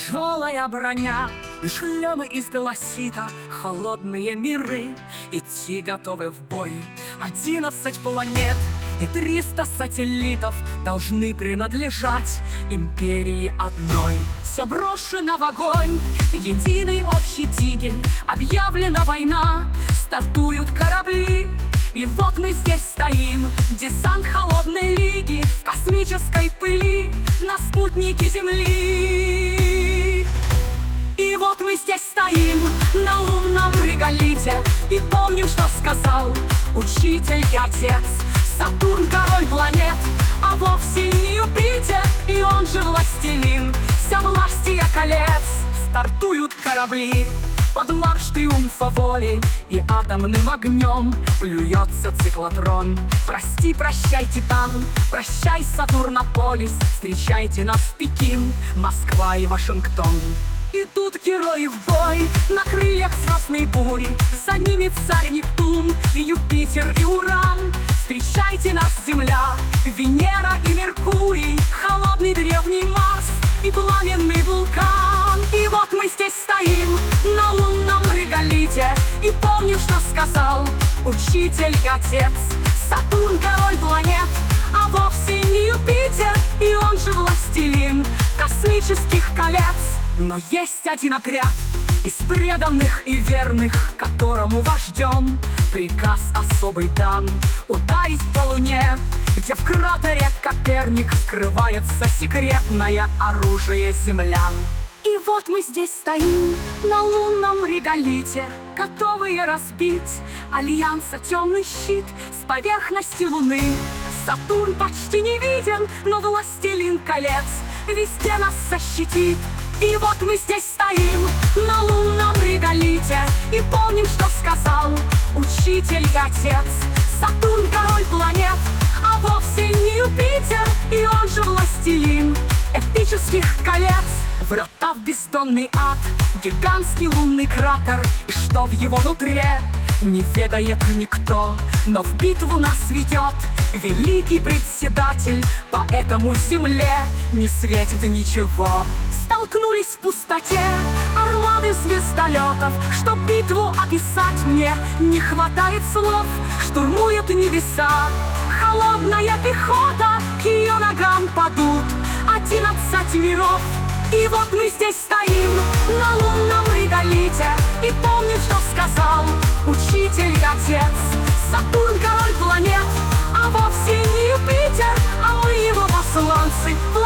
Тяжелая броня и шлемы из галасита, холодные миры, идти готовы в бой. 11 планет и 300 сателлитов должны принадлежать империи одной. Все брошено в огонь, единый общий дигель, объявлена война, стартуют корабли. И вот мы здесь стоим, десант холодной лиги, в космической пыли, на спутнике Земли. И вот мы здесь стоим, на лунном реголите, и помним, что сказал учитель и отец. Сатурн — король планет, а вовсе не Юпитер, и он же властелин, вся властия колец. Стартуют корабли под марш триумфа воли, и атомным огнем плюется циклотрон. Прости, прощай, Титан, прощай, Сатурнополис, встречайте нас в Пекин, Москва и Вашингтон. Идут герои в бой на крыльях звездной бури, за ними царь Нептун, и Юпитер и Уран. Встречайте нас, Земля, Венера и Меркурий, холодный древний Марс и пламенный вулкан. И вот мы здесь стоим, на лунном реголите, и помним, что сказал учитель и отец. Сатурн — король планет, а вовсе не Юпитер, и он же властелин космических колец. Но есть один отряд из преданных и верных, которому вождем приказ особый дан ударить по Луне, где в кратере Коперник скрывается секретное оружие землян. И вот мы здесь стоим, на лунном реголите, готовые разбить альянса темный щит с поверхности Луны. Сатурн почти не виден, но властелин колец везде нас защитит. И вот мы здесь стоим, на лунном реголите, и помним, что сказал учитель и отец. Сатурн — король планет, а вовсе не Юпитер, и он же властелин эпических колец. Врата в бездонный ад, гигантский лунный кратер, и что в его нутре не ведает никто, но в битву нас ведет великий председатель, поэтому земле не светит ничего. Столкнулись в пустоте орланы звездолетов, чтоб битву описать мне не хватает слов. Штурмуют небеса холодная пехота, к ее ногам падут 11 миров. И вот мы здесь стоим, на лунном реголите, и помним, что сказал учитель и отец. Сатурн — король планет, а вовсе не Юпитер, а мы его посланцы.